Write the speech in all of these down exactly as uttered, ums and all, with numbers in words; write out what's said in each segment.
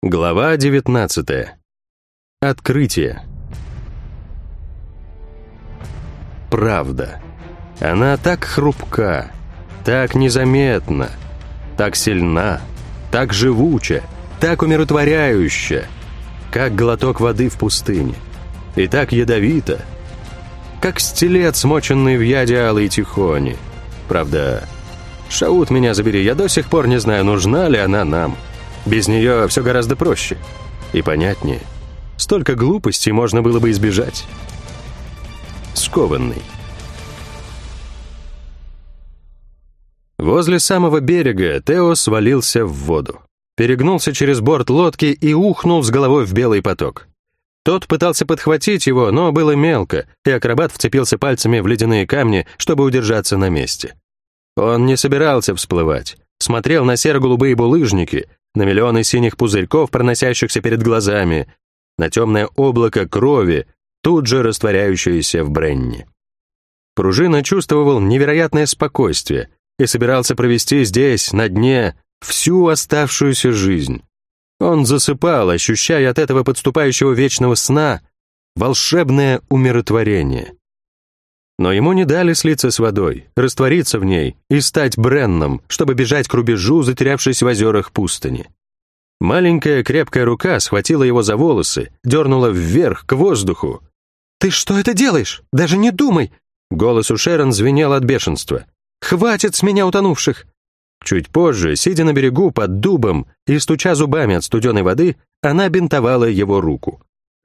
Глава девятнадцатая. Открытие. Правда. Она так хрупка, так незаметна, так сильна, так живуча, так умиротворяюща, как глоток воды в пустыне, и так ядовита, как стилет, смоченный в яде алой тихони. Правда, Шаут, меня забери, я до сих пор не знаю, нужна ли она нам. Без нее все гораздо проще и понятнее. Столько глупостей можно было бы избежать. Скованный. Возле самого берега Тео свалился в воду, перегнулся через борт лодки и ухнул с головой в белый поток. Тот пытался подхватить его, но было мелко, и акробат вцепился пальцами в ледяные камни, чтобы удержаться на месте. Он не собирался всплывать, смотрел на серо-голубые булыжники, на миллионы синих пузырьков, проносящихся перед глазами, на темное облако крови, тут же растворяющееся в бренни. Пружина чувствовал невероятное спокойствие и собирался провести здесь, на дне, всю оставшуюся жизнь. Он засыпал, ощущая от этого подступающего вечного сна волшебное умиротворение. Но ему не дали слиться с водой, раствориться в ней и стать Бренном, чтобы бежать к рубежу, затерявшись в озерах пустыни. Маленькая крепкая рука схватила его за волосы, дернула вверх, к воздуху. «Ты что это делаешь? Даже не думай!» Голос у Шерон звенел от бешенства. «Хватит с меня утонувших!» Чуть позже, сидя на берегу под дубом и стуча зубами от студеной воды, она бинтовала его руку.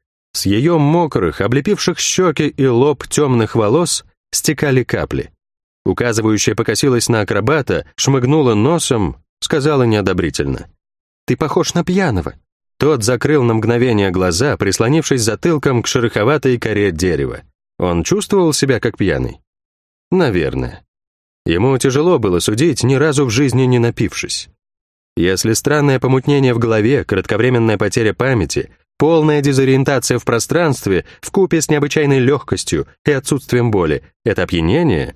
С ее мокрых, облепивших щеки и лоб темных волос стекали капли. Указывающая покосилась на акробата, шмыгнула носом, сказала неодобрительно: «Ты похож на пьяного». Тот закрыл на мгновение глаза, прислонившись затылком к шероховатой коре дерева. Он чувствовал себя как пьяный? Наверное. Ему тяжело было судить, ни разу в жизни не напившись. Если странное помутнение в голове, кратковременная потеря памяти, полная дезориентация в пространстве вкупе с необычайной легкостью и отсутствием боли — это опьянение,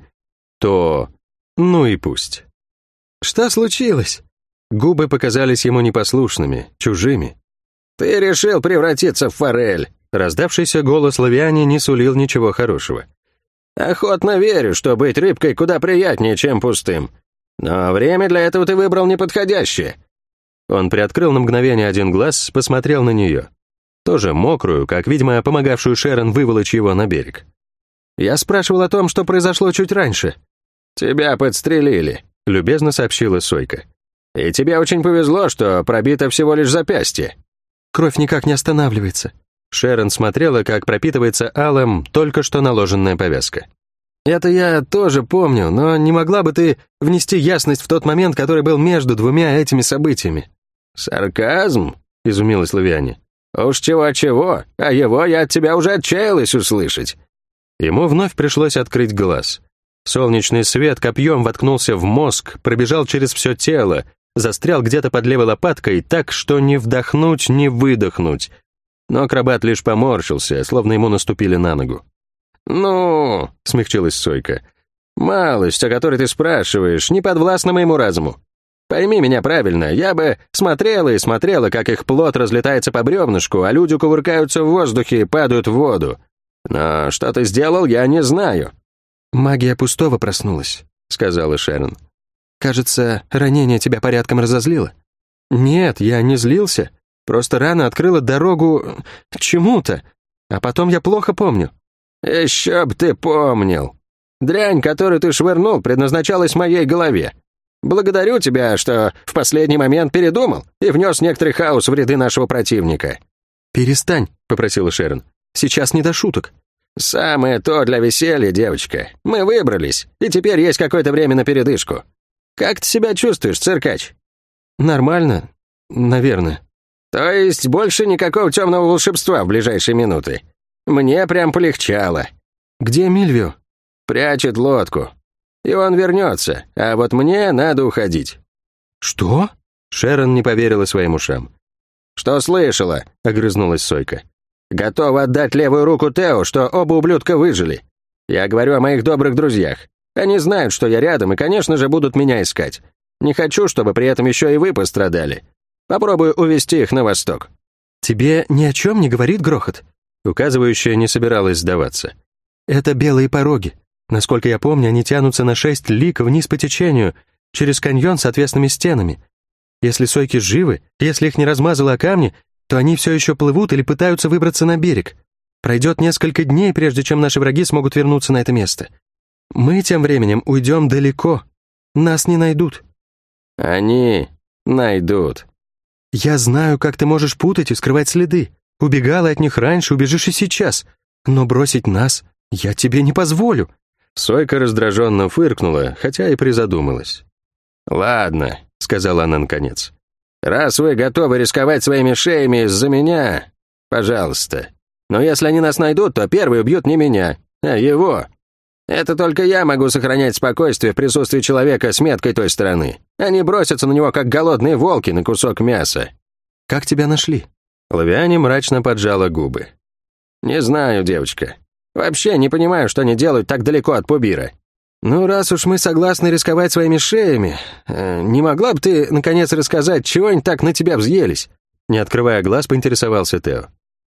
то ну и пусть. Что случилось? Губы показались ему непослушными, чужими. «Ты решил превратиться в форель!» Раздавшийся голос Лавиани не сулил ничего хорошего. «Охотно верю, что быть рыбкой куда приятнее, чем пустым. Но время для этого ты выбрал неподходящее». Он приоткрыл на мгновение один глаз, посмотрел на нее. Тоже мокрую, как, видимо, помогавшую Шерон выволочь его на берег. «Я спрашивал о том, что произошло чуть раньше». «Тебя подстрелили», — любезно сообщила Сойка. «И тебе очень повезло, что пробито всего лишь запястье». «Кровь никак не останавливается». Шерон смотрела, как пропитывается алым только что наложенная повязка. «Это я тоже помню, но не могла бы ты внести ясность в тот момент, который был между двумя этими событиями?» «Сарказм?» — изумилась Лавиани. «Уж чего-чего, а его я от тебя уже отчаялась услышать». Ему вновь пришлось открыть глаз. Солнечный свет копьем воткнулся в мозг, пробежал через все тело, застрял где-то под левой лопаткой так, что ни вдохнуть, ни выдохнуть. Но акробат лишь поморщился, словно ему наступили на ногу. «Ну», — смягчилась Сойка, — «малость, о которой ты спрашиваешь, не подвластна моему разуму. Пойми меня правильно, я бы смотрела и смотрела, как их плоть разлетается по бревнышку, а люди кувыркаются в воздухе и падают в воду. Но что ты сделал, я не знаю». «Магия пустого проснулась», — сказала Шерон. «Кажется, ранение тебя порядком разозлило». «Нет, я не злился. Просто рана открыла дорогу к чему-то, а потом я плохо помню». «Еще б ты помнил. Дрянь, которую ты швырнул, предназначалась моей голове. Благодарю тебя, что в последний момент передумал и внес некоторый хаос в ряды нашего противника». «Перестань», — попросила Шерон. «Сейчас не до шуток». «Самое то для веселья, девочка. Мы выбрались, и теперь есть какое-то время на передышку. Как ты себя чувствуешь, циркач?» «Нормально, наверное». «То есть больше никакого темного волшебства в ближайшие минуты? Мне прям полегчало». «Где Мильвио?» «Прячет лодку. И он вернется, а вот мне надо уходить». «Что?» Шерон не поверила своим ушам. «Что слышала?» — огрызнулась Сойка. «Готова отдать левую руку Тео, что оба ублюдка выжили. Я говорю о моих добрых друзьях. Они знают, что я рядом, и, конечно же, будут меня искать. Не хочу, чтобы при этом еще и вы пострадали. Попробую увести их на восток». «Тебе ни о чем не говорит грохот?» Указывающая не собиралась сдаваться. «Это белые пороги. Насколько я помню, они тянутся на шесть лиг вниз по течению, через каньон с отвесными стенами. Если сойки живы, если их не размазало о камни, то они все еще плывут или пытаются выбраться на берег. Пройдет несколько дней, прежде чем наши враги смогут вернуться на это место. Мы тем временем уйдем далеко. Нас не найдут». «Они найдут». «Я знаю, как ты можешь путать и скрывать следы. Убегала от них раньше, убежишь и сейчас. Но бросить нас я тебе не позволю». Сойка раздраженно фыркнула, хотя и призадумалась. «Ладно», — сказала она наконец. «Раз вы готовы рисковать своими шеями из-за меня, пожалуйста. Но если они нас найдут, то первые убьют не меня, а его. Это только я могу сохранять спокойствие в присутствии человека с меткой той стороны. Они бросятся на него, как голодные волки, на кусок мяса». «Как тебя нашли?» Лавиане мрачно поджала губы. «Не знаю, девочка. Вообще не понимаю, что они делают так далеко от Пубира». «Ну, раз уж мы согласны рисковать своими шеями, э, не могла бы ты, наконец, рассказать, чего они так на тебя взъелись?» Не открывая глаз, поинтересовался Тео.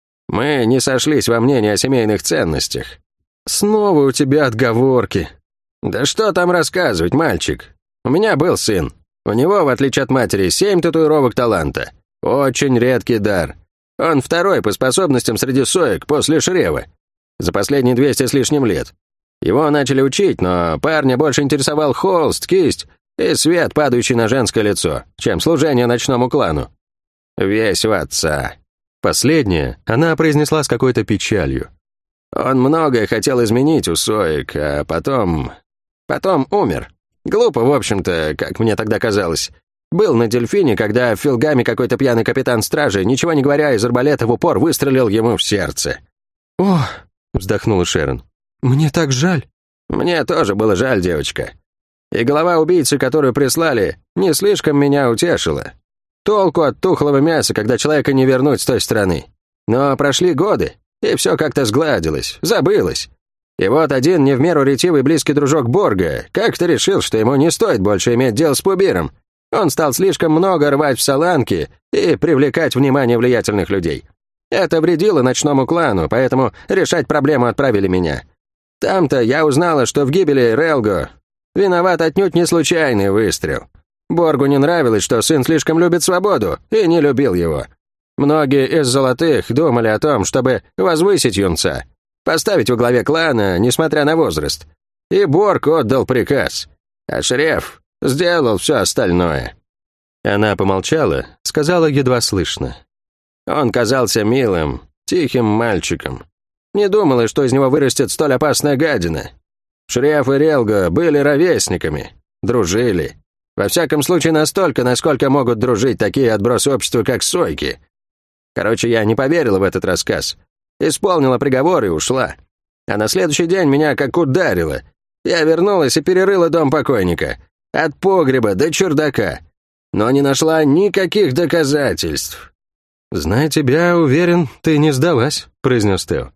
«Мы не сошлись во мнении о семейных ценностях». «Снова у тебя отговорки». «Да что там рассказывать, мальчик? У меня был сын. У него, в отличие от матери, семь татуировок таланта. Очень редкий дар. Он второй по способностям среди соек после Шрева. За последние двести с лишним лет. Его начали учить, но парня больше интересовал холст, кисть и свет, падающий на женское лицо, чем служение ночному клану. Весь в отца». Последнее она произнесла с какой-то печалью. «Он многое хотел изменить у соек, а потом... потом умер. Глупо, в общем-то, как мне тогда казалось. Был на дельфине, когда в Филгаме какой-то пьяный капитан стражи, ничего не говоря, из арбалета в упор выстрелил ему в сердце». «О!» — вздохнула Шерон. «Мне так жаль». «Мне тоже было жаль, девочка. И голова убийцы, которую прислали, не слишком меня утешила. Толку от тухлого мяса, когда человека не вернуть с той стороны. Но прошли годы, и все как-то сгладилось, забылось. И вот один не в меру ретивый близкий дружок Борга как-то решил, что ему не стоит больше иметь дело с Пубиром. Он стал слишком много рвать в саланки и привлекать внимание влиятельных людей. Это вредило ночному клану, поэтому решать проблему отправили меня. Там-то я узнала, что в гибели Релго виноват отнюдь не случайный выстрел. Боргу не нравилось, что сын слишком любит свободу, и не любил его. Многие из золотых думали о том, чтобы возвысить юнца, поставить во главе клана, несмотря на возраст. И Борг отдал приказ, а Шреф сделал все остальное». Она помолчала, сказала едва слышно. «Он казался милым, тихим мальчиком. Не думала, что из него вырастет столь опасная гадина. Шреф и Релго были ровесниками, дружили. Во всяком случае, настолько, насколько могут дружить такие отбросы общества, как сойки. Короче, я не поверила в этот рассказ. Исполнила приговор и ушла. А на следующий день меня как ударило. Я вернулась и перерыла дом покойника. От погреба до чердака. Но не нашла никаких доказательств». «Зная тебя, уверен, ты не сдалась», — произнес Тео.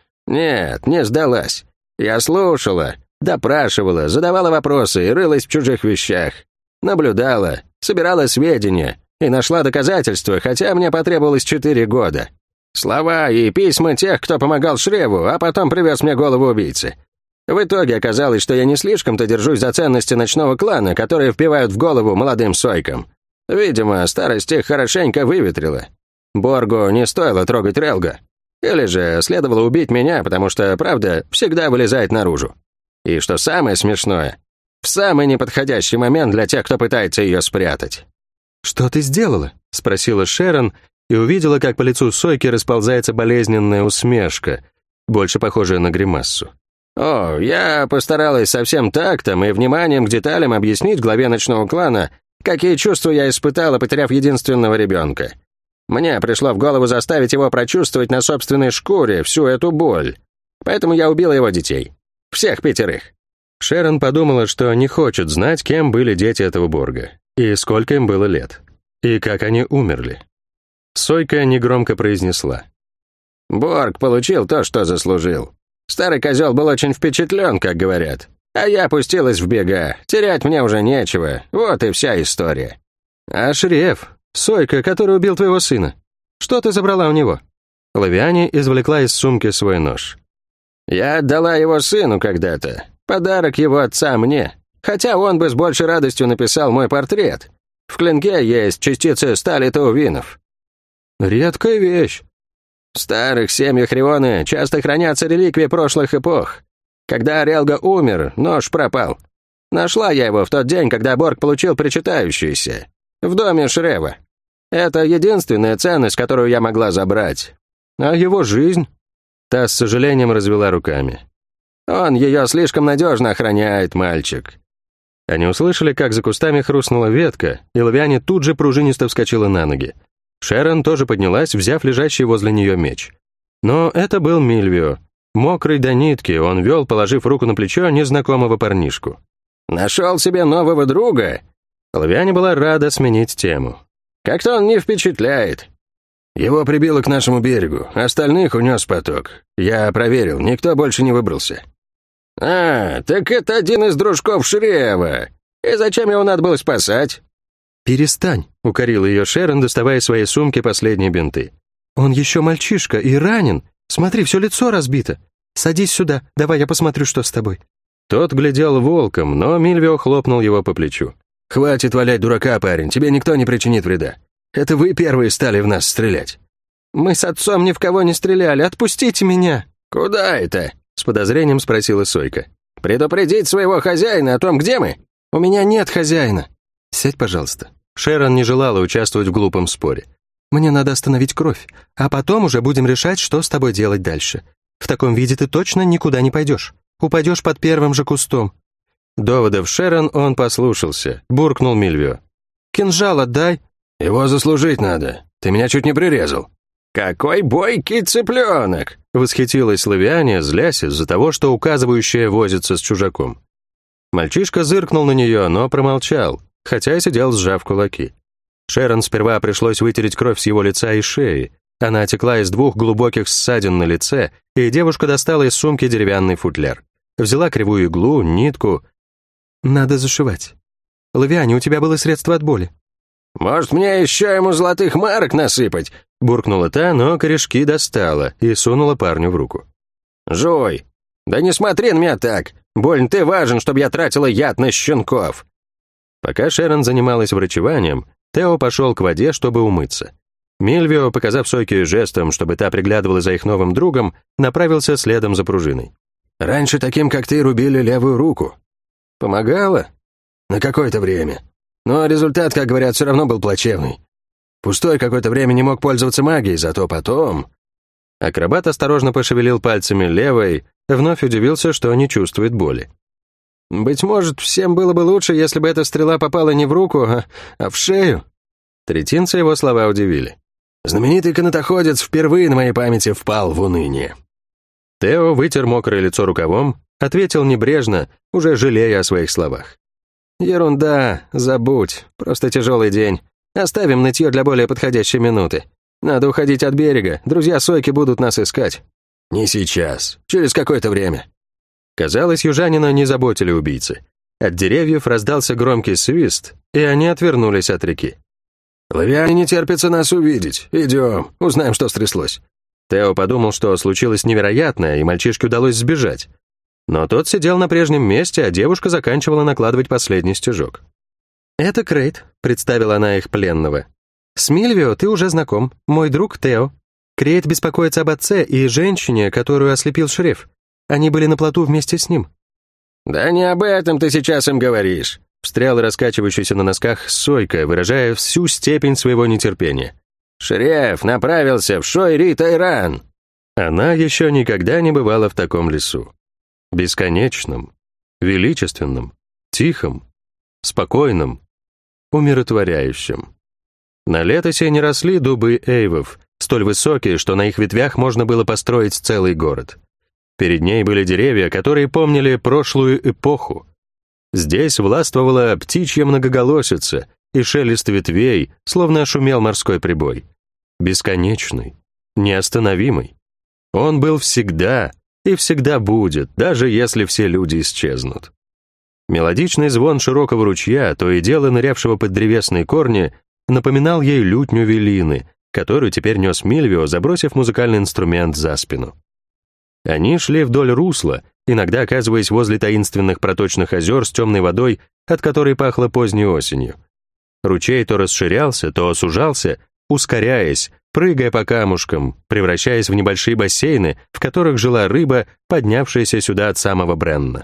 «Нет, не сдалась. Я слушала, допрашивала, задавала вопросы и рылась в чужих вещах. Наблюдала, собирала сведения и нашла доказательства, хотя мне потребовалось четыре года. Слова и письма тех, кто помогал Шреву, а потом привез мне голову убийцы. В итоге оказалось, что я не слишком-то держусь за ценности ночного клана, которые впивают в голову молодым сойкам. Видимо, старость их хорошенько выветрила. Боргу не стоило трогать Релго. Или же следовало убить меня, потому что правда всегда вылезает наружу. И что самое смешное, в самый неподходящий момент для тех, кто пытается ее спрятать». «Что ты сделала?» — спросила Шерон и увидела, как по лицу Сойки расползается болезненная усмешка, больше похожая на гримассу. «О, я постаралась со всем тактом и вниманием к деталям объяснить главе ночного клана, какие чувства я испытала, потеряв единственного ребенка. Мне пришло в голову заставить его прочувствовать на собственной шкуре всю эту боль. Поэтому я убила его детей. Всех пятерых». Шерон подумала, что не хочет знать, кем были дети этого Борга, и сколько им было лет, и как они умерли. Сойка негромко произнесла. «Борг получил то, что заслужил. Старый козел был очень впечатлен, как говорят. А я опустилась в бега. Терять мне уже нечего. Вот и вся история». «А Шреф?» — Сойка, который убил твоего сына. Что ты забрала у него?» Лавиане извлекла из сумки свой нож. «Я отдала его сыну когда-то. Подарок его отца мне. Хотя он бы с большей радостью написал мой портрет. В клинке есть частицы стали таувинов». «Редкая вещь». В старых семьях Рионы часто хранятся реликвии прошлых эпох. Когда Релга умер, нож пропал. Нашла я его в тот день, когда Борг получил причитающийся. В доме Шрева. Это единственная ценность, которую я могла забрать. А его жизнь?» Та с сожалением развела руками. «Он ее слишком надежно охраняет, мальчик». Они услышали, как за кустами хрустнула ветка, и Лавиане тут же пружинисто вскочила на ноги. Шерон тоже поднялась, взяв лежащий возле нее меч. Но это был Мильвио. Мокрый до нитки, он вел, положив руку на плечо незнакомого парнишку. «Нашел себе нового друга?» Лавиане была рада сменить тему. «Как-то он не впечатляет». «Его прибило к нашему берегу, остальных унес поток. Я проверил, никто больше не выбрался». «А, так это один из дружков Шрева. И зачем его надо было спасать?» «Перестань», — укорила ее Шерон, доставая из своей сумки последние бинты. «Он еще мальчишка и ранен. Смотри, все лицо разбито. Садись сюда, давай я посмотрю, что с тобой». Тот глядел волком, но Мильвио хлопнул его по плечу. «Хватит валять дурака, парень, тебе никто не причинит вреда. Это вы первые стали в нас стрелять». «Мы с отцом ни в кого не стреляли, отпустите меня». «Куда это?» — с подозрением спросила Сойка. «Предупредить своего хозяина о том, где мы?» «У меня нет хозяина». «Сядь, пожалуйста». Шерон не желала участвовать в глупом споре. «Мне надо остановить кровь, а потом уже будем решать, что с тобой делать дальше. В таком виде ты точно никуда не пойдешь. Упадешь под первым же кустом». Доводов Шерон он послушался, буркнул Мильвио. «Кинжал отдай». «Его заслужить надо. Ты меня чуть не прирезал». «Какой бойкий цыпленок!» — восхитилась Лавиане, злясь из-за того, что указывающая возится с чужаком. Мальчишка зыркнул на нее, но промолчал, хотя и сидел, сжав кулаки. Шерон сперва пришлось вытереть кровь с его лица и шеи. Она текла из двух глубоких ссадин на лице, и девушка достала из сумки деревянный футляр. Взяла кривую иглу, нитку. «Надо зашивать. Лавиане, у тебя было средство от боли». «Может, мне еще ему золотых марок насыпать?» — буркнула та, но корешки достала и сунула парню в руку. «Жуй! Да не смотри на меня так! Больно ты важен, чтобы я тратила яд на щенков!» Пока Шерон занималась врачеванием, Тео пошел к воде, чтобы умыться. Мильвио, показав Сойке жестом, чтобы та приглядывала за их новым другом, направился следом за пружиной. «Раньше таким, как ты, рубили левую руку». «Помогало?» «На какое-то время. Но результат, как говорят, все равно был плачевный. Пустой какое-то время не мог пользоваться магией, зато потом...» Акробат осторожно пошевелил пальцами левой, вновь удивился, что не чувствует боли. «Быть может, всем было бы лучше, если бы эта стрела попала не в руку, а, а в шею?» Третинца его слова удивили. «Знаменитый канатоходец впервые на моей памяти впал в уныние». Тео вытер мокрое лицо рукавом, ответил небрежно, уже жалея о своих словах. «Ерунда, забудь, просто тяжелый день. Оставим нытье для более подходящей минуты. Надо уходить от берега, друзья Сойки будут нас искать». «Не сейчас, через какое-то время». Казалось, южанина не заботили убийцы. От деревьев раздался громкий свист, и они отвернулись от реки. «Лавиане не терпится нас увидеть. Идем, узнаем, что стряслось». Тео подумал, что случилось невероятное, и мальчишке удалось сбежать. Но тот сидел на прежнем месте, а девушка заканчивала накладывать последний стежок. «Это Крейт», — представила она их пленного. «С Мильвио ты уже знаком, мой друг Тео. Крейт беспокоится об отце и женщине, которую ослепил Шреф. Они были на плоту вместе с ним». «Да не об этом ты сейчас им говоришь», — встрял раскачивающийся на носках Сойка, выражая всю степень своего нетерпения. «Шреф направился в Шой-Ри-Тайран». Она еще никогда не бывала в таком лесу. Бесконечном, величественном, тихом, спокойном, умиротворяющем. На летосе не росли дубы эйвов, столь высокие, что на их ветвях можно было построить целый город. Перед ней были деревья, которые помнили прошлую эпоху. Здесь властвовала птичья многоголосица, и шелест ветвей, словно шумел морской прибой. Бесконечный, неостановимый. Он был всегда и всегда будет, даже если все люди исчезнут. Мелодичный звон широкого ручья, то и дело нырявшего под древесные корни, напоминал ей лютню Велины, которую теперь нес Мильвио, забросив музыкальный инструмент за спину. Они шли вдоль русла, иногда оказываясь возле таинственных проточных озер с темной водой, от которой пахло поздней осенью. Ручей то расширялся, то сужался, ускоряясь, прыгая по камушкам, превращаясь в небольшие бассейны, в которых жила рыба, поднявшаяся сюда от самого Бренна.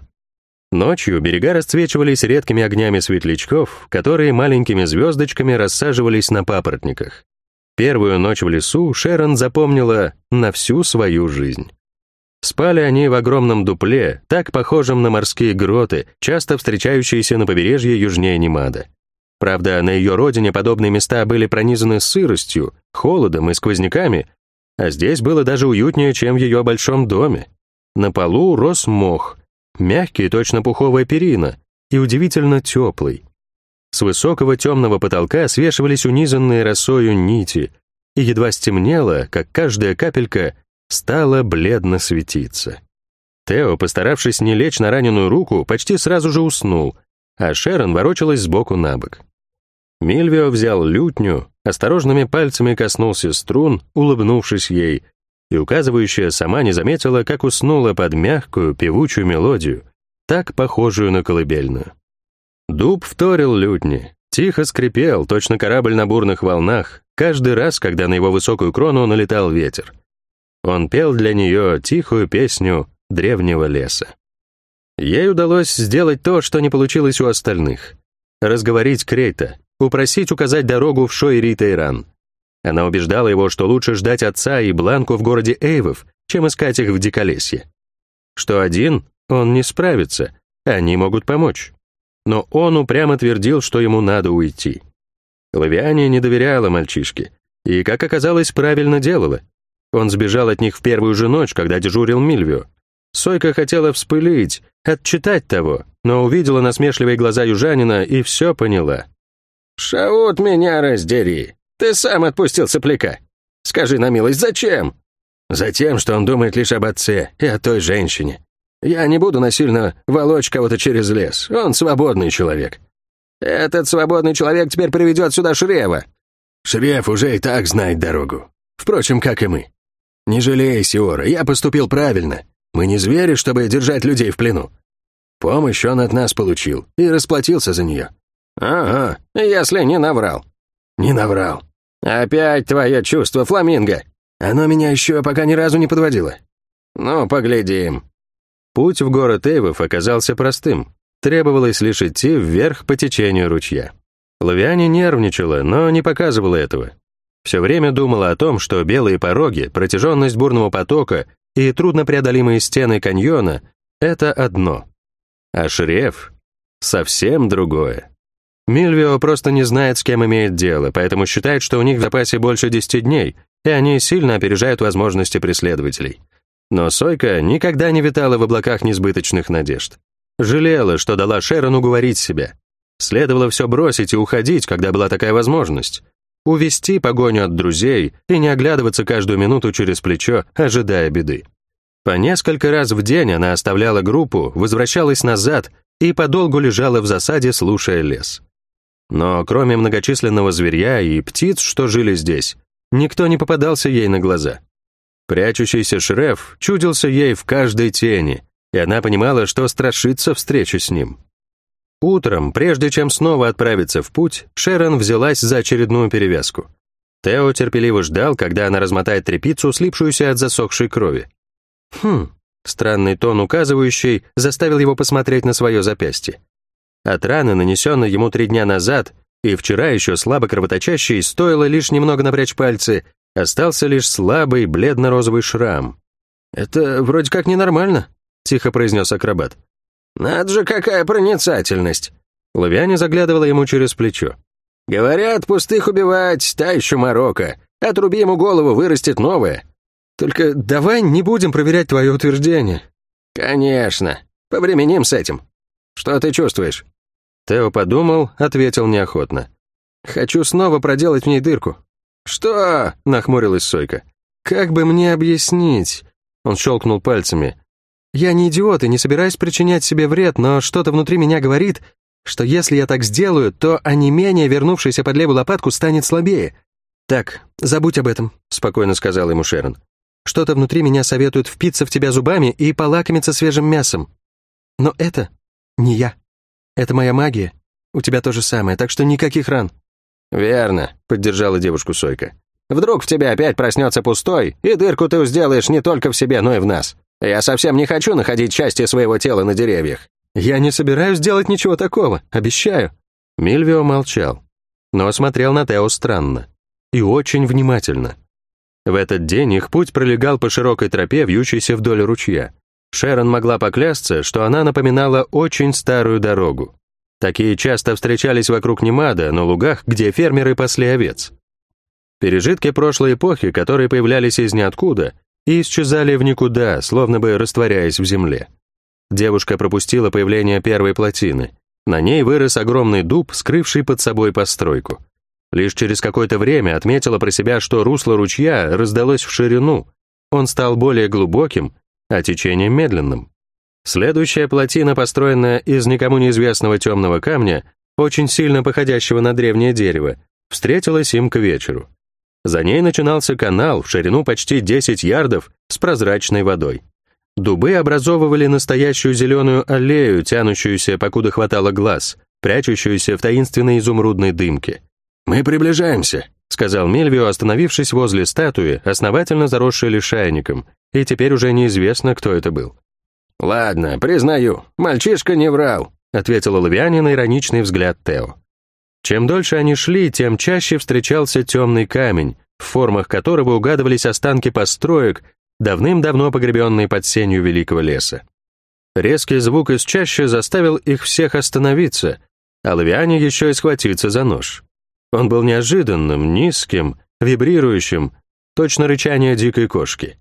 Ночью берега расцвечивались редкими огнями светлячков, которые маленькими звездочками рассаживались на папоротниках. Первую ночь в лесу Шерон запомнила на всю свою жизнь. Спали они в огромном дупле, так похожем на морские гроты, часто встречающиеся на побережье южнее Немада. Правда, на ее родине подобные места были пронизаны сыростью, холодом и сквозняками, а здесь было даже уютнее, чем в ее большом доме. На полу рос мох, мягкий, точно пуховая перина, и удивительно теплый. С высокого темного потолка свешивались унизанные росою нити, и едва стемнело, как каждая капелька стала бледно светиться. Тео, постаравшись не лечь на раненую руку, почти сразу же уснул, а Шерон ворочалась сбоку на бок. Мильвио взял лютню, осторожными пальцами коснулся струн, улыбнувшись ей, и указывающая сама не заметила, как уснула под мягкую, певучую мелодию, так похожую на колыбельную. Дуб вторил лютни, тихо скрипел, точно корабль на бурных волнах, каждый раз, когда на его высокую крону налетал ветер. Он пел для нее тихую песню древнего леса. Ей удалось сделать то, что не получилось у остальных. Разговорить Крейта, упросить указать дорогу в Шойри-Тейран. Она убеждала его, что лучше ждать отца и Бланку в городе Эйвов, чем искать их в Диколесье. Что один он не справится, они могут помочь. Но он упрямо твердил, что ему надо уйти. Лавиане не доверяла мальчишке, и, как оказалось, правильно делала. Он сбежал от них в первую же ночь, когда дежурил Мильвио. Сойка хотела вспылить, отчитать того, но увидела насмешливые глаза южанина и все поняла. «Шаут, меня раздери! Ты сам отпустил сопляка! Скажи на милость, зачем?» «Затем, что он думает лишь об отце и о той женщине. Я не буду насильно волочь кого-то через лес, он свободный человек». «Этот свободный человек теперь приведет сюда Шрефа». «Шреф уже и так знает дорогу. Впрочем, как и мы. Не жалей, Сиора, я поступил правильно. Мы не звери, чтобы держать людей в плену. Помощь он от нас получил и расплатился за нее». «Ага, если не наврал». «Не наврал». «Опять твое чувство, фламинго». «Оно меня еще пока ни разу не подводило». «Ну, поглядим». Путь в город Эйвов оказался простым. Требовалось лишь идти вверх по течению ручья. Лавиане нервничала, но не показывала этого. Все время думала о том, что белые пороги, протяженность бурного потока и труднопреодолимые стены каньона — это одно. А Шреф — совсем другое. Мильвио просто не знает, с кем имеет дело, поэтому считает, что у них в запасе больше десяти дней, и они сильно опережают возможности преследователей. Но Сойка никогда не витала в облаках несбыточных надежд. Жалела, что дала Шерон уговорить себя. Следовало все бросить и уходить, когда была такая возможность. Увести погоню от друзей и не оглядываться каждую минуту через плечо, ожидая беды. По несколько раз в день она оставляла группу, возвращалась назад и подолгу лежала в засаде, слушая лес. Но кроме многочисленного зверья и птиц, что жили здесь, никто не попадался ей на глаза. Прячущийся Шреф чудился ей в каждой тени, и она понимала, что страшится встречи с ним. Утром, прежде чем снова отправиться в путь, Шерон взялась за очередную перевязку. Тео терпеливо ждал, когда она размотает тряпицу, слипшуюся от засохшей крови. Хм, странный тон указывающий заставил его посмотреть на свое запястье. От раны, нанесенной ему три дня назад, и вчера еще слабо кровоточащей, стоило лишь немного напрячь пальцы, остался лишь слабый бледно-розовый шрам. «Это вроде как ненормально», — тихо произнес акробат. «Надо же, какая проницательность!» Лавиане заглядывала ему через плечо. «Говорят, пустых убивать, та еще морока. Отруби ему голову, вырастет новое». «Только давай не будем проверять твое утверждение». «Конечно. Повременим с этим. Что ты чувствуешь?» Тео подумал, ответил неохотно. «Хочу снова проделать в ней дырку». «Что?» — нахмурилась Сойка. «Как бы мне объяснить?» Он щелкнул пальцами. «Я не идиот и не собираюсь причинять себе вред, но что-то внутри меня говорит, что если я так сделаю, то онемение, вернувшееся под левую лопатку, станет слабее. Так, забудь об этом», — спокойно сказала ему Шерон. «Что-то внутри меня советует впиться в тебя зубами и полакомиться свежим мясом. Но это не я. Это моя магия. У тебя то же самое, так что никаких ран». «Верно», — поддержала девушку Сойка. «Вдруг в тебе опять проснется пустой, и дырку ты сделаешь не только в себе, но и в нас. Я совсем не хочу находить части своего тела на деревьях». «Я не собираюсь делать ничего такого, обещаю». Мильвио молчал, но смотрел на Тео странно и очень внимательно. В этот день их путь пролегал по широкой тропе, вьющейся вдоль ручья. Шерон могла поклясться, что она напоминала очень старую дорогу. Такие часто встречались вокруг Немада, на лугах, где фермеры пасли овец. Пережитки прошлой эпохи, которые появлялись из ниоткуда и исчезали в никуда, словно бы растворяясь в земле. Девушка пропустила появление первой плотины. На ней вырос огромный дуб, скрывший под собой постройку. Лишь через какое-то время отметила про себя, что русло ручья раздалось в ширину. Он стал более глубоким, а течение медленным. Следующая плотина, построенная из никому неизвестного темного камня, очень сильно походящего на древнее дерево, встретилась им к вечеру. За ней начинался канал в ширину почти десять ярдов с прозрачной водой. Дубы образовывали настоящую зеленую аллею, тянущуюся, покуда хватало глаз, прячущуюся в таинственной изумрудной дымке. «Мы приближаемся», — сказал Мильвио, остановившись возле статуи, основательно заросшей лишайником, и теперь уже неизвестно, кто это был. «Ладно, признаю, мальчишка не врал», — ответил Оливиане на ироничный взгляд Тео. Чем дольше они шли, тем чаще встречался темный камень, в формах которого угадывались останки построек, давным-давно погребенные под сенью великого леса. Резкий звук из чащи заставил их всех остановиться, а Оливиане еще и схватиться за нож. Он был неожиданным, низким, вибрирующим, точно рычание дикой кошки.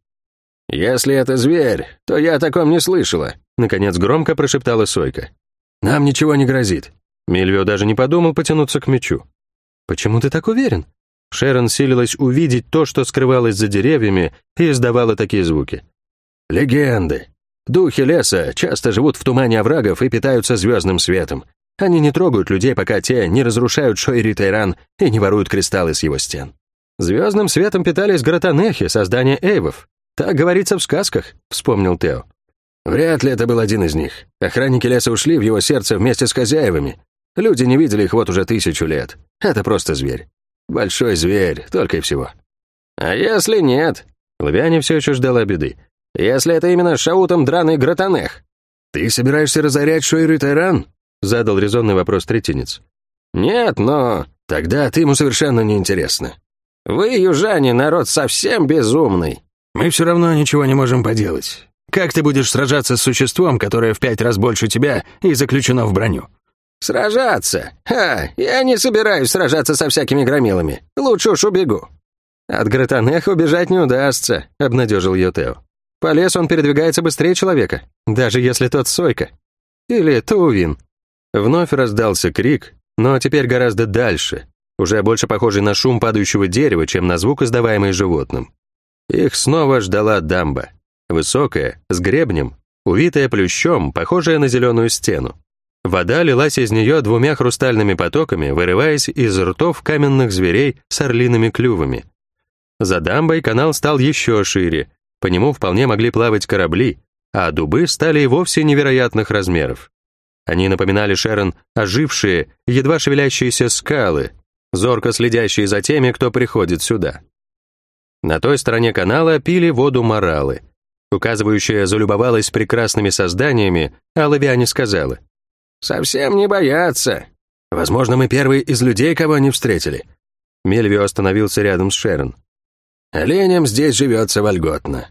«Если это зверь, то я о таком не слышала», — наконец громко прошептала Сойка. «Нам ничего не грозит». Мильвио даже не подумал потянуться к мечу. «Почему ты так уверен?» Шерон силилась увидеть то, что скрывалось за деревьями, и издавала такие звуки. «Легенды. Духи леса часто живут в тумане оврагов и питаются звездным светом. Они не трогают людей, пока те не разрушают Шойри Тайран и не воруют кристаллы с его стен». «Звездным светом питались гратанехи, создания эйвов. Так говорится в сказках», — вспомнил Тео. «Вряд ли это был один из них. Охранники леса ушли в его сердце вместе с хозяевами. Люди не видели их вот уже тысячу лет. Это просто зверь. Большой зверь, только и всего». «А если нет?» Лавиане все еще ждала беды. «Если это именно Шаутом драный гратанех?» «Ты собираешься разорять Шойри Тайран?» — задал резонный вопрос третинец. «Нет, но...» «Тогда ты ему совершенно неинтересна». «Вы, южане, народ совсем безумный». «Мы все равно ничего не можем поделать. Как ты будешь сражаться с существом, которое в пять раз больше тебя и заключено в броню?» «Сражаться? Ха, я не собираюсь сражаться со всякими громилами. Лучше уж убегу». «От Гратанеха убежать не удастся», — обнадежил ее Тео. «По лесу он передвигается быстрее человека, даже если тот Сойка. Или Туувин». Вновь раздался крик, но теперь гораздо дальше, уже больше похожий на шум падающего дерева, чем на звук, издаваемый животным. Их снова ждала дамба. Высокая, с гребнем, увитая плющом, похожая на зеленую стену. Вода лилась из нее двумя хрустальными потоками, вырываясь из ртов каменных зверей с орлиными клювами. За дамбой канал стал еще шире, по нему вполне могли плавать корабли, а дубы стали и вовсе невероятных размеров. Они напоминали Шерон ожившие, едва шевелящиеся скалы, зорко следящие за теми, кто приходит сюда. На той стороне канала пили воду моралы. Указывающая залюбовалась прекрасными созданиями, а Лавиане сказала: «Совсем не боятся». «Возможно, мы первые из людей, кого они встретили». Мельвио остановился рядом с Шерон. «Оленям здесь живется вольготно».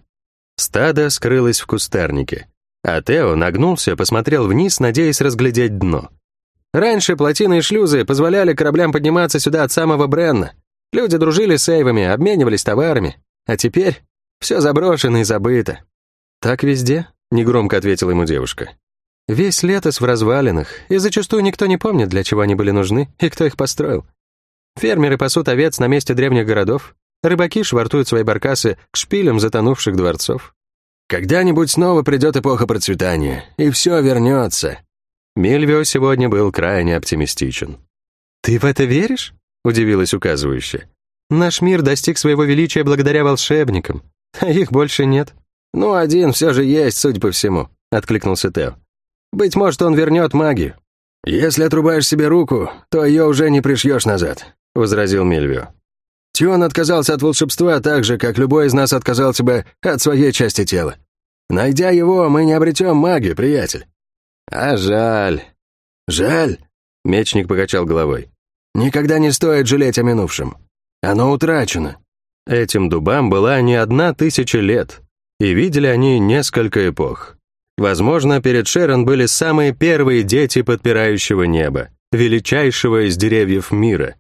Стадо скрылось в кустарнике, а Тео нагнулся, посмотрел вниз, надеясь разглядеть дно. Раньше плотины и шлюзы позволяли кораблям подниматься сюда от самого Бренна. Люди дружили с эйвами, обменивались товарами. А теперь все заброшено и забыто. «Так везде?» — негромко ответила ему девушка. «Весь летос в развалинах, и зачастую никто не помнит, для чего они были нужны и кто их построил. Фермеры пасут овец на месте древних городов, рыбаки швартуют свои баркасы к шпилям затонувших дворцов». «Когда-нибудь снова придет эпоха процветания, и все вернется». Мильвио сегодня был крайне оптимистичен. «Ты в это веришь?» — удивилась указывающая. «Наш мир достиг своего величия благодаря волшебникам, а их больше нет». «Ну, один все же есть, судя по всему», — откликнулся Тео. «Быть может, он вернет магию». «Если отрубаешь себе руку, то ее уже не пришьешь назад», — возразил Мильвио. «Тион отказался от волшебства так же, как любой из нас отказался бы от своей части тела. Найдя его, мы не обретем магию, приятель». «А жаль». «Жаль?» — мечник покачал головой. «Никогда не стоит жалеть о минувшем. Оно утрачено». Этим дубам была не одна тысяча лет, и видели они несколько эпох. Возможно, перед Шерон были самые первые дети подпирающего неба, величайшего из деревьев мира.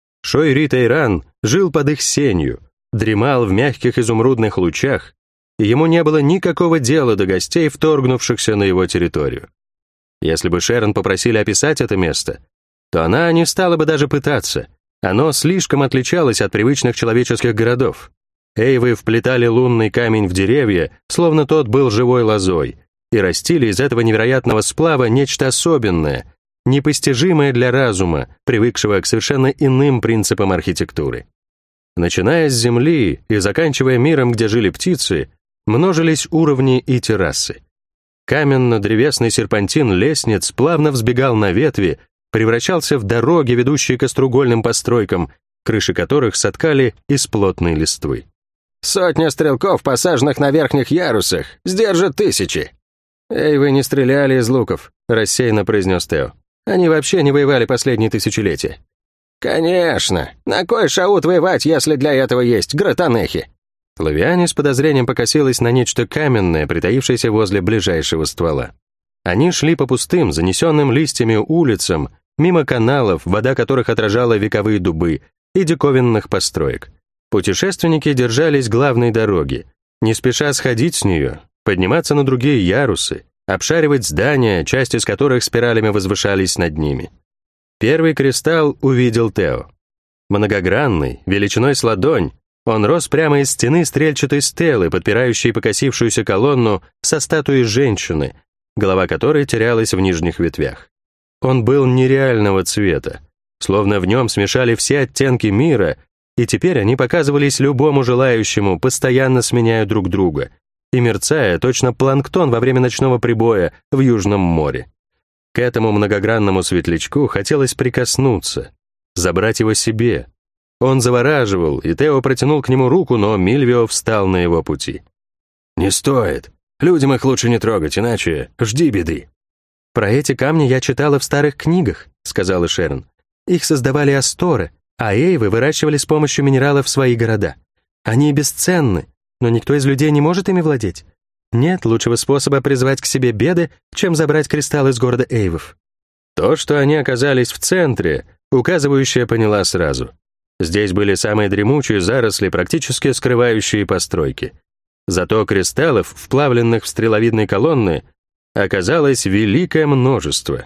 Шойри Тейран жил под их сенью, дремал в мягких изумрудных лучах, и ему не было никакого дела до гостей, вторгнувшихся на его территорию. Если бы Шерон попросили описать это место, то она не стала бы даже пытаться. Оно слишком отличалось от привычных человеческих городов. Эйвы вплетали лунный камень в деревья, словно тот был живой лозой, и растили из этого невероятного сплава нечто особенное, непостижимое для разума, привыкшего к совершенно иным принципам архитектуры. Начиная с земли и заканчивая миром, где жили птицы, множились уровни и террасы. Каменно-древесный серпантин лестниц плавно взбегал на ветви, превращался в дороги, ведущие к остроугольным постройкам, крыши которых соткали из плотной листвы. «Сотня стрелков, посаженных на верхних ярусах, сдержат тысячи». «Эй, вы не стреляли из луков», — рассеянно произнес Тео. «Они вообще не воевали последние тысячелетия». «Конечно. На кой шаут воевать, если для этого есть гратанехи?» Лавиане с подозрением покосилась на нечто каменное, притаившееся возле ближайшего ствола. Они шли по пустым, занесенным листьями улицам, мимо каналов, вода которых отражала вековые дубы, и диковинных построек. Путешественники держались главной дороги, не спеша сходить с нее, подниматься на другие ярусы, обшаривать здания, части из которых спиралями возвышались над ними. Первый кристалл увидел Тео. Многогранный, величиной с ладонь, он рос прямо из стены стрельчатой стелы, подпирающей покосившуюся колонну со статуей женщины, голова которой терялась в нижних ветвях. Он был нереального цвета, словно в нем смешали все оттенки мира, и теперь они показывались любому желающему, постоянно сменяя друг друга, и мерцая, точно планктон во время ночного прибоя в Южном море. К этому многогранному светлячку хотелось прикоснуться, забрать его себе. Он завораживал, и Тео протянул к нему руку, но Мильвио встал на его пути. «Не стоит. Людям их лучше не трогать, иначе жди беды». «Про эти камни я читала в старых книгах», — сказала Шерон. «Их создавали асторы, а эйвы выращивали с помощью минералов свои города. Они бесценны, но никто из людей не может ими владеть. Нет лучшего способа призвать к себе беды, чем забрать кристалл из города эйвов». То, что они оказались в центре, указывающая поняла сразу. Здесь были самые дремучие заросли, практически скрывающие постройки. Зато кристаллов, вплавленных в стреловидные колонны, оказалось великое множество.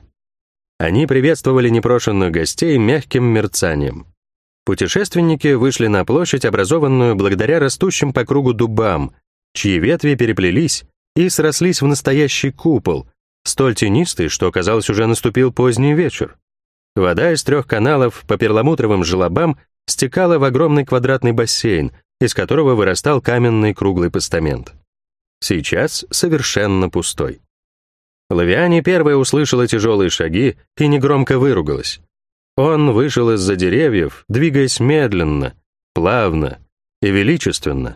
Они приветствовали непрошенных гостей мягким мерцанием. Путешественники вышли на площадь, образованную благодаря растущим по кругу дубам, чьи ветви переплелись и срослись в настоящий купол, столь тенистый, что, казалось, уже наступил поздний вечер. Вода из трех каналов по перламутровым желобам стекала в огромный квадратный бассейн, из которого вырастал каменный круглый постамент. Сейчас совершенно пустой. Лавиане первая услышала тяжелые шаги и негромко выругалась. Он вышел из-за деревьев, двигаясь медленно, плавно и величественно.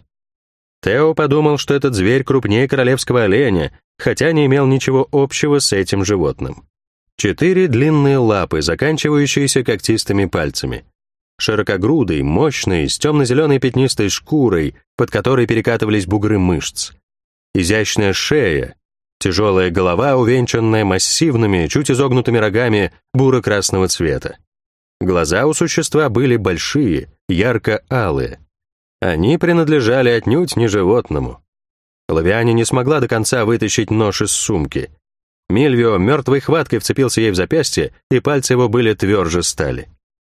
Тео подумал, что этот зверь крупнее королевского оленя, хотя не имел ничего общего с этим животным. Четыре длинные лапы, заканчивающиеся когтистыми пальцами. Широкогрудый, мощный, с темно-зеленой пятнистой шкурой, под которой перекатывались бугры мышц. Изящная шея, тяжелая голова, увенчанная массивными, чуть изогнутыми рогами буро-красного цвета. Глаза у существа были большие, ярко-алые. Они принадлежали отнюдь не животному. Лавиане не смогла до конца вытащить нож из сумки. Мильвио мертвой хваткой вцепился ей в запястье, и пальцы его были тверже стали.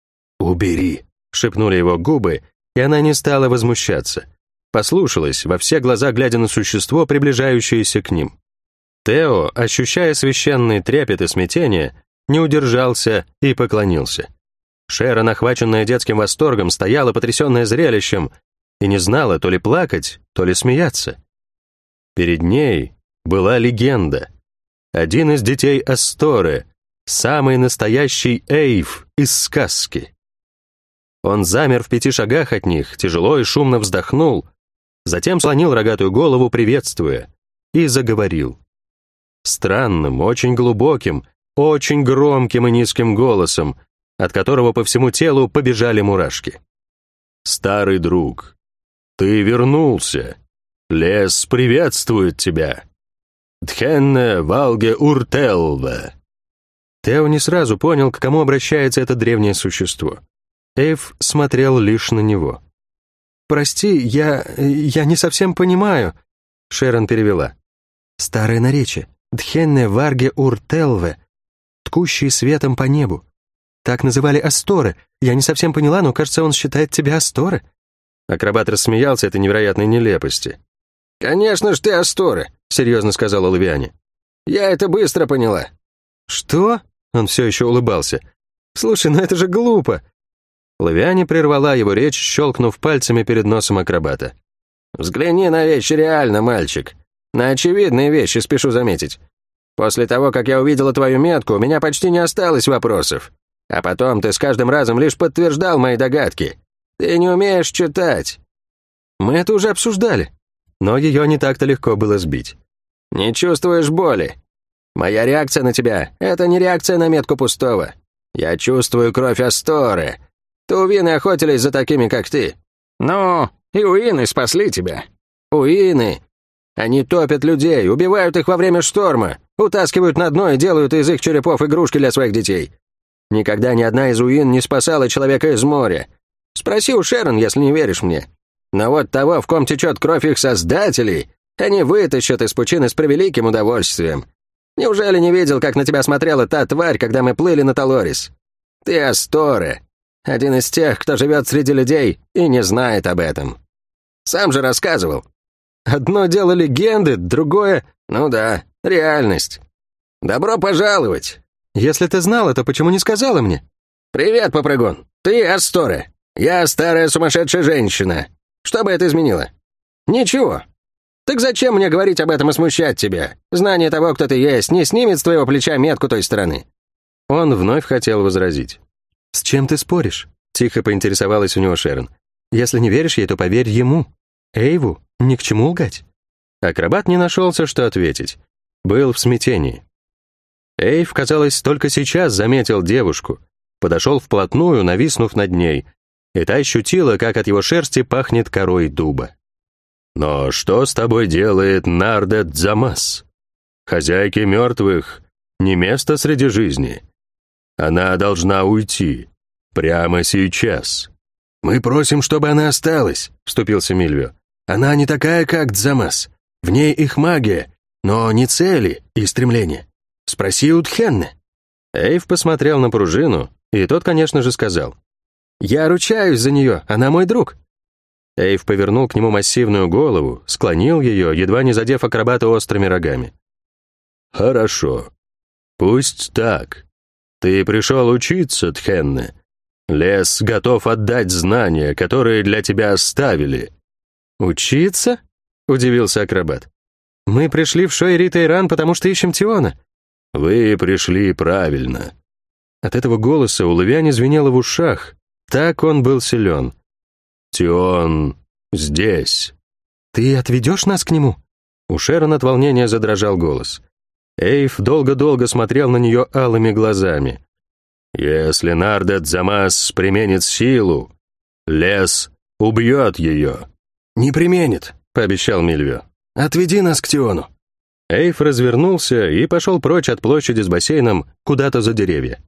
«Убери», — шепнули его губы, и она не стала возмущаться. Послушалась, во все глаза глядя на существо, приближающееся к ним. Тео, ощущая священный трепет и смятение, не удержался и поклонился. Шерон, охваченная детским восторгом, стояла потрясенная зрелищем и не знала то ли плакать, то ли смеяться. Перед ней была легенда. Один из детей Асторы, самый настоящий Эйв из сказки. Он замер в пяти шагах от них, тяжело и шумно вздохнул, затем склонил рогатую голову, приветствуя, и заговорил. Странным, очень глубоким, очень громким и низким голосом, от которого по всему телу побежали мурашки. «Старый друг, ты вернулся. Лес приветствует тебя. Дхенне Валге Уртелве». Тео не сразу понял, к кому обращается это древнее существо. Эйв смотрел лишь на него. «Прости, я... я не совсем понимаю», — Шерон перевела. «Старое наречие. Дхенне Варге Уртелве, ткущий светом по небу. Так называли Асторы. Я не совсем поняла, но, кажется, он считает тебя Асторы». Акробат рассмеялся этой невероятной нелепости. «Конечно ж ты Асторы», — серьезно сказала Лавиане. «Я это быстро поняла». «Что?» — он все еще улыбался. «Слушай, ну это же глупо». Лавиане прервала его речь, щелкнув пальцами перед носом акробата. «Взгляни на вещи реально, мальчик. На очевидные вещи, спешу заметить. После того, как я увидела твою метку, у меня почти не осталось вопросов. А потом ты с каждым разом лишь подтверждал мои догадки. Ты не умеешь читать». «Мы это уже обсуждали». Но ее не так-то легко было сбить. «Не чувствуешь боли? Моя реакция на тебя — это не реакция на метку пустого. Я чувствую кровь Асторы. Тувины охотились за такими, как ты. Ну, и уины спасли тебя. Уины. Они топят людей, убивают их во время шторма, утаскивают на дно и делают из их черепов игрушки для своих детей. Никогда ни одна из уин не спасала человека из моря. Спроси у Шерон, если не веришь мне. Но вот того, в ком течет кровь их создателей, они вытащат из пучины с превеликим удовольствием. Неужели не видел, как на тебя смотрела та тварь, когда мы плыли на Талорис? Ты Асторы. Один из тех, кто живет среди людей и не знает об этом. Сам же рассказывал. Одно дело легенды, другое... Ну да, реальность. Добро пожаловать. Если ты знала, то почему не сказала мне? Привет, попрыгун. Ты Асторы. Я старая сумасшедшая женщина. Что бы это изменило? Ничего. Так зачем мне говорить об этом и смущать тебя? Знание того, кто ты есть, не снимет с твоего плеча метку той стороны. Он вновь хотел возразить. «С чем ты споришь?» — тихо поинтересовалась у него Шерон. «Если не веришь ей, то поверь ему. Эйву ни к чему лгать». Акробат не нашелся, что ответить. Был в смятении. Эйв, казалось, только сейчас заметил девушку. Подошел вплотную, нависнув над ней, и та ощутила, как от его шерсти пахнет корой дуба. «Но что с тобой делает Нарде Дзамас? Хозяйке мертвых не место среди жизни. Она должна уйти. Прямо сейчас». «Мы просим, чтобы она осталась», — вступился Мильвио. «Она не такая, как Дзамас. В ней их магия, но не цели и стремления. Спроси у Дхенны». Эйв посмотрел на пружину, и тот, конечно же, сказал. «Я ручаюсь за нее, она мой друг». Эйв повернул к нему массивную голову, склонил ее, едва не задев акробата острыми рогами. «Хорошо. Пусть так. Ты пришел учиться, Дхенне. Лес готов отдать знания, которые для тебя оставили». «Учиться?» — удивился акробат. «Мы пришли в Шойри-Тейран, потому что ищем Тиона». «Вы пришли правильно». От этого голоса у Лавиане звенело в ушах. Так он был силен. «Тион здесь». «Ты отведешь нас к нему?» У Шерон от волнения задрожал голос. Эйв долго-долго смотрел на нее алыми глазами. «Если Нарде Дзамас применит силу, лес убьет ее». «Не применит», — пообещал Мильвио. «Отведи нас к Тиону». Эйв развернулся и пошел прочь от площади с бассейном куда-то за деревья.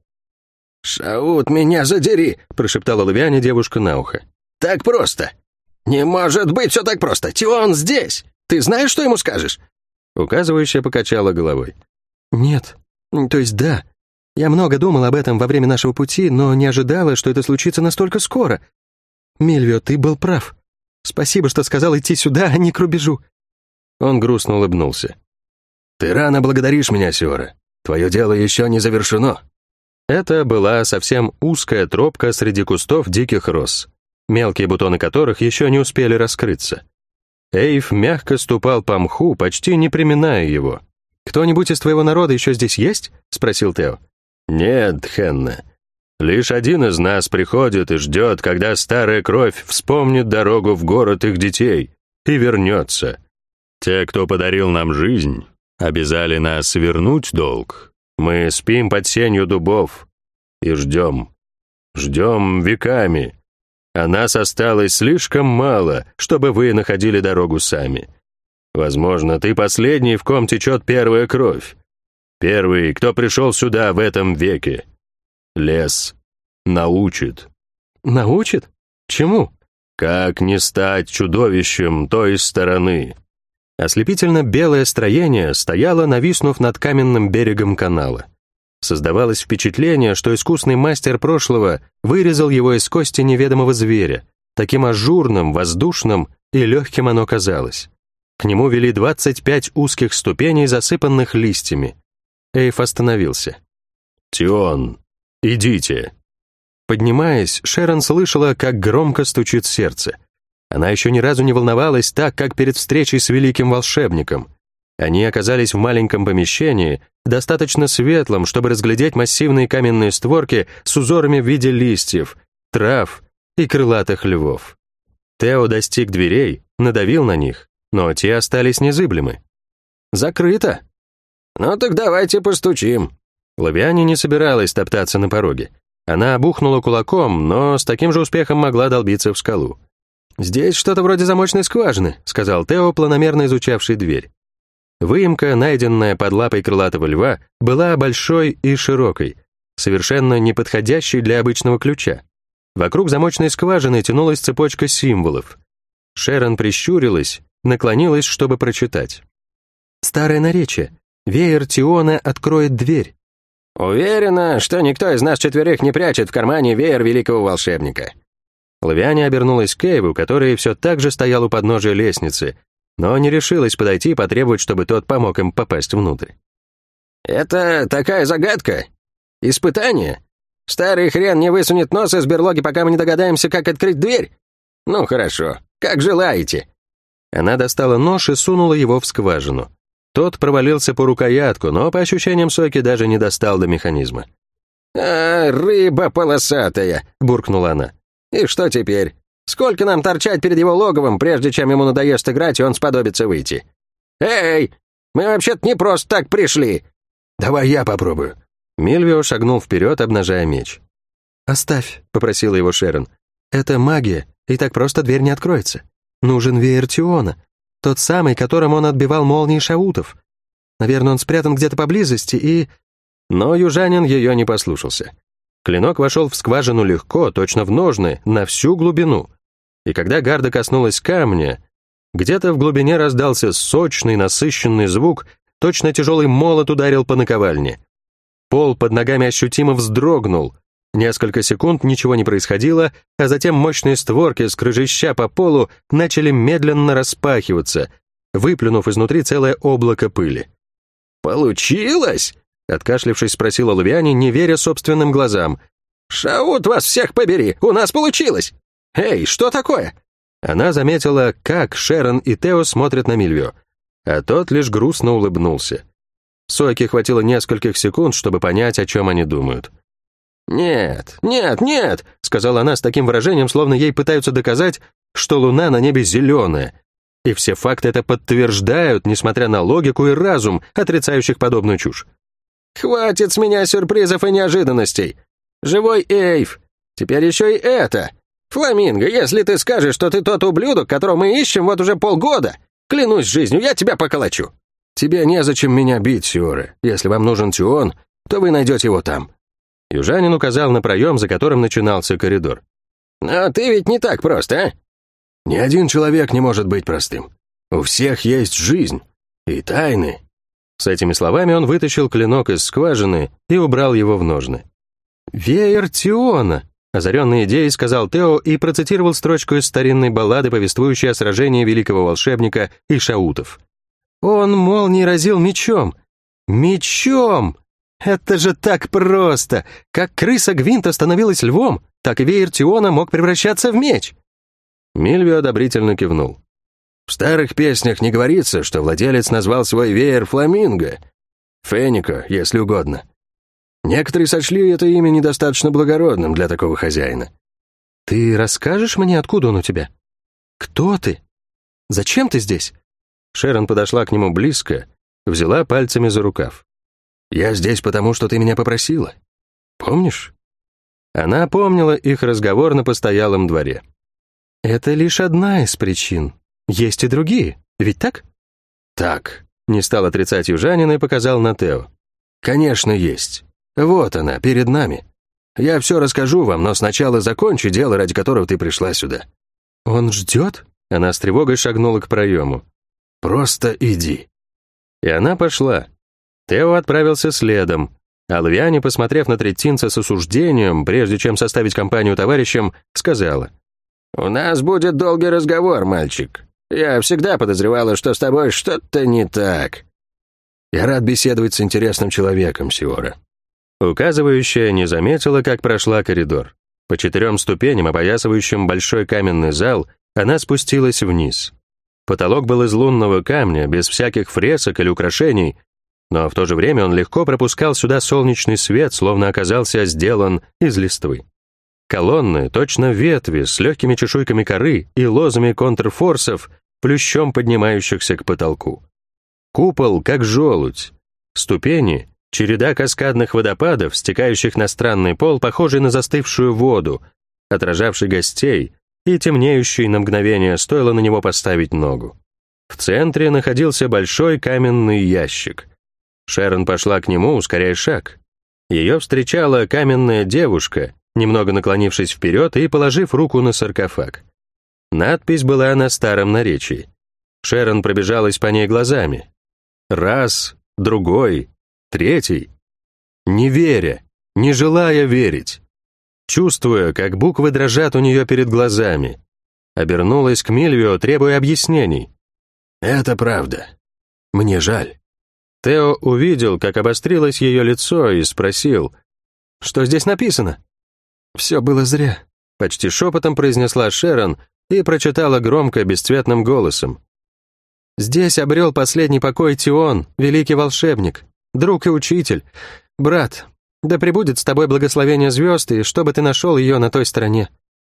«Шаут, меня задери!» — прошептала Лавиане девушка на ухо. «Так просто! Не может быть все так просто! Тион здесь! Ты знаешь, что ему скажешь?» Указывающая покачала головой. «Нет. То есть да. Я много думал об этом во время нашего пути, но не ожидала, что это случится настолько скоро. Мильвио, ты был прав. Спасибо, что сказал идти сюда, а не к рубежу». Он грустно улыбнулся. Ты рано благодаришь меня, Сиора. Твое дело еще не завершено». Это была совсем узкая тропка среди кустов диких роз, мелкие бутоны которых еще не успели раскрыться. Эйв мягко ступал по мху, почти не приминая его. «Кто-нибудь из твоего народа еще здесь есть?» — спросил Тео. «Нет, Хенна. Лишь один из нас приходит и ждет, когда старая кровь вспомнит дорогу в город их детей и вернется. Те, кто подарил нам жизнь, обязали нас вернуть долг. Мы спим под сенью дубов и ждем. Ждем веками. А нас осталось слишком мало, чтобы вы находили дорогу сами. Возможно, ты последний, в ком течет первая кровь. Первый, кто пришел сюда в этом веке. Лес научит». «Научит? Чему?» «Как не стать чудовищем той стороны». Ослепительно белое строение стояло, нависнув над каменным берегом канала. Создавалось впечатление, что искусный мастер прошлого вырезал его из кости неведомого зверя. Таким ажурным, воздушным и легким оно казалось. К нему вели двадцать пять узких ступеней, засыпанных листьями. Эйв остановился. «Тион, идите». Поднимаясь, Шерон слышала, как громко стучит сердце. Она еще ни разу не волновалась так, как перед встречей с великим волшебником. Они оказались в маленьком помещении, достаточно светлом, чтобы разглядеть массивные каменные створки с узорами в виде листьев, трав и крылатых львов. Тео достиг дверей, надавил на них, но те остались незыблемы. «Закрыто!» «Ну так давайте постучим». Лавиане не собиралась топтаться на пороге. Она обухнула кулаком, но с таким же успехом могла долбиться в скалу. «Здесь что-то вроде замочной скважины», — сказал Тео, планомерно изучавший дверь. Выемка, найденная под лапой крылатого льва, была большой и широкой, совершенно неподходящей для обычного ключа. Вокруг замочной скважины тянулась цепочка символов. Шерон прищурилась, наклонилась, чтобы прочитать. «Старое наречие. Веер Тиона откроет дверь». «Уверена, что никто из нас четверых не прячет в кармане веер великого волшебника». Лавиане обернулась к Эйву, который все так же стоял у подножия лестницы, но не решилась подойти и потребовать, чтобы тот помог им попасть внутрь. «Это такая загадка? Испытание? Старый хрен не высунет нос из берлоги, пока мы не догадаемся, как открыть дверь? Ну хорошо, как желаете». Она достала нож и сунула его в скважину. Тот провалился по рукоятку, но, по ощущениям Соки, даже не достал до механизма. «А, рыба полосатая», — буркнула она. «И что теперь? Сколько нам торчать перед его логовом, прежде чем ему надоест играть, и он сподобится выйти? Эй, мы вообще-то не просто так пришли!» «Давай я попробую». Мильвио шагнул вперед, обнажая меч. «Оставь», — попросила его Шерон. «Это магия, и так просто дверь не откроется. Нужен веер Тиона, тот самый, которым он отбивал молнии шаутов. Наверное, он спрятан где-то поблизости и...» Но южанин ее не послушался. Клинок вошел в скважину легко, точно в ножны, на всю глубину. И когда гарда коснулась камня, где-то в глубине раздался сочный, насыщенный звук, точно тяжелый молот ударил по наковальне. Пол под ногами ощутимо вздрогнул. Несколько секунд ничего не происходило, а затем мощные створки, скрежеща по полу, начали медленно распахиваться, выплюнув изнутри целое облако пыли. «Получилось?» — откашлившись, спросила Лавиане, не веря собственным глазам. «Шаут вас всех побери! У нас получилось! Эй, что такое?» Она заметила, как Шерон и Тео смотрят на Мильвио, а тот лишь грустно улыбнулся. Соки хватило нескольких секунд, чтобы понять, о чем они думают. «Нет, нет, нет!» — сказала она с таким выражением, словно ей пытаются доказать, что луна на небе зеленая. И все факты это подтверждают, несмотря на логику и разум, отрицающих подобную чушь. «Хватит с меня сюрпризов и неожиданностей! Живой Эйв! Теперь еще и это! Фламинго, если ты скажешь, что ты тот ублюдок, которого мы ищем вот уже полгода, клянусь жизнью, я тебя поколочу!» «Тебе незачем меня бить, Сиора. Если вам нужен Тион, то вы найдете его там». Южанин указал на проем, за которым начинался коридор. «Но ты ведь не так просто, а?» «Ни один человек не может быть простым. У всех есть жизнь и тайны». С этими словами он вытащил клинок из скважины и убрал его в ножны. «Веер Тиона», — озаренной идеей сказал Тео и процитировал строчку из старинной баллады, повествующей о сражении великого волшебника и шаутов. Он молнией разил мечом. Мечом! Это же так просто! Как крыса Гвинта становилась львом, так и веер Тиона мог превращаться в меч. Мильвио одобрительно кивнул. В старых песнях не говорится, что владелец назвал свой веер Фламинго. Фенико, если угодно. Некоторые сочли это имя недостаточно благородным для такого хозяина. Ты расскажешь мне, откуда он у тебя? Кто ты? Зачем ты здесь? Шерон подошла к нему близко, взяла пальцами за рукав. «Я здесь потому, что ты меня попросила. Помнишь?» Она помнила их разговор на постоялом дворе. «Это лишь одна из причин. Есть и другие, ведь так?» «Так», — не стал отрицать южанин и показал на Тео. «Конечно, есть. Вот она, перед нами. Я все расскажу вам, но сначала закончи дело, ради которого ты пришла сюда». «Он ждет?» Она с тревогой шагнула к проему. «Просто иди». И она пошла. Тео отправился следом, а Лавиане, посмотрев на третинца с осуждением, прежде чем составить компанию товарищам, сказала: «У нас будет долгий разговор, мальчик. Я всегда подозревала, что с тобой что-то не так». «Я рад беседовать с интересным человеком, Сиора». Указывающая не заметила, как прошла коридор. По четырем ступеням, опоясывающим большой каменный зал, она спустилась вниз. Потолок был из лунного камня, без всяких фресок или украшений, но в то же время он легко пропускал сюда солнечный свет, словно оказался сделан из листвы. Колонны, точно ветви, с легкими чешуйками коры и лозами контрфорсов, плющом поднимающихся к потолку. Купол, как желудь. Ступени — череда каскадных водопадов, стекающих на странный пол, похожий на застывшую воду, отражавший гостей и темнеющий на мгновение, стоило на него поставить ногу. В центре находился большой каменный ящик. Шерон пошла к нему, ускоряя шаг. Ее встречала каменная девушка, немного наклонившись вперед и положив руку на саркофаг. Надпись была на старом наречии. Шерон пробежалась по ней глазами. Раз, другой, третий. Не веря, не желая верить. Чувствуя, как буквы дрожат у нее перед глазами. Обернулась к Мильвио, требуя объяснений. «Это правда. Мне жаль». Тео увидел, как обострилось ее лицо, и спросил: «Что здесь написано?» «Все было зря», — почти шепотом произнесла Шерон и прочитала громко, бесцветным голосом. «Здесь обрел последний покой Тион, великий волшебник, друг и учитель, брат. Да пребудет с тобой благословение звезд, и чтобы ты нашел ее на той стороне».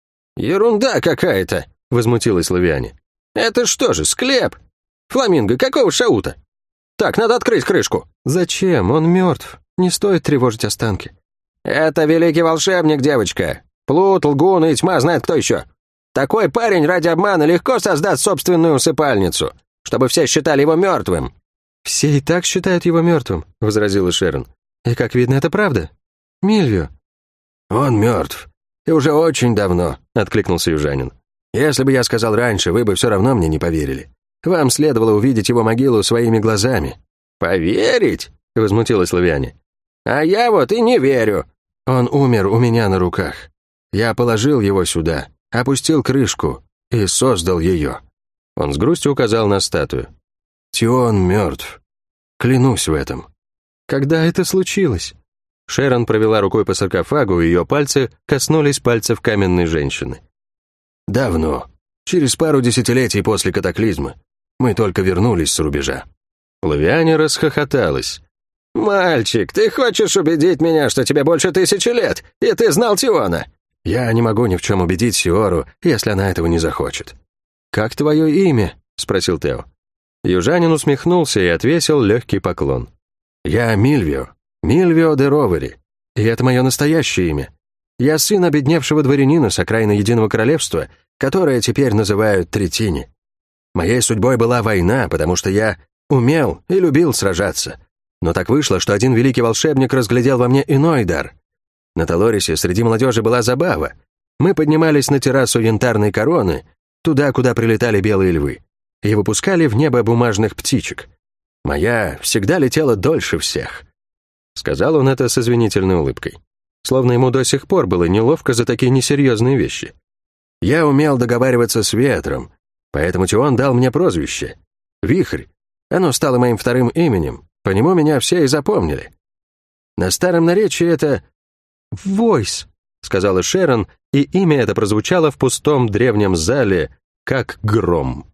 «Ерунда какая-то», — возмутилась Лавиане. «Это что же, склеп? Фламинго, какого шаута? Так, надо открыть крышку». «Зачем? Он мертв. Не стоит тревожить останки». «Это великий волшебник, девочка. Плут, лгун и тьма знает кто еще. Такой парень ради обмана легко создаст собственную усыпальницу, чтобы все считали его мертвым». «Все и так считают его мертвым», — возразила Шерон. «И, как видно, это правда. Мильвио». «Он мертв. И уже очень давно», — откликнулся южанин. «Если бы я сказал раньше, вы бы все равно мне не поверили. Вам следовало увидеть его могилу своими глазами». «Поверить?» — возмутилась Лавиане. «А я вот и не верю». «Он умер у меня на руках. Я положил его сюда, опустил крышку и создал ее». Он с грустью указал на статую. «Тион мертв. Клянусь в этом». «Когда это случилось?» Шерон провела рукой по саркофагу, и ее пальцы коснулись пальцев каменной женщины. «Давно. Через пару десятилетий после катаклизма. Мы только вернулись с рубежа». Лавиане расхохоталась. «Мальчик, ты хочешь убедить меня, что тебе больше тысячи лет, и ты знал Тиона?» «Я не могу ни в чем убедить Сиору, если она этого не захочет». «Как твое имя?» — спросил Тео. Южанин усмехнулся и отвесил легкий поклон. «Я Мильвио. Мильвио де Ровери. И это мое настоящее имя. Я сын обедневшего дворянина с окраины Единого Королевства, которое теперь называют Третини. Моей судьбой была война, потому что я умел и любил сражаться. Но так вышло, что один великий волшебник разглядел во мне иной дар. На Талорисе среди молодежи была забава. Мы поднимались на террасу Янтарной Короны, туда, куда прилетали белые львы, и выпускали в небо бумажных птичек. Моя всегда летела дольше всех». Сказал он это с извинительной улыбкой. Словно ему до сих пор было неловко за такие несерьезные вещи. «Я умел договариваться с ветром, поэтому Тион дал мне прозвище — Вихрь, Оно стало моим вторым именем, по нему меня все и запомнили. На старом наречии это «Войс», — сказала Шерон, и имя это прозвучало в пустом древнем зале, как гром.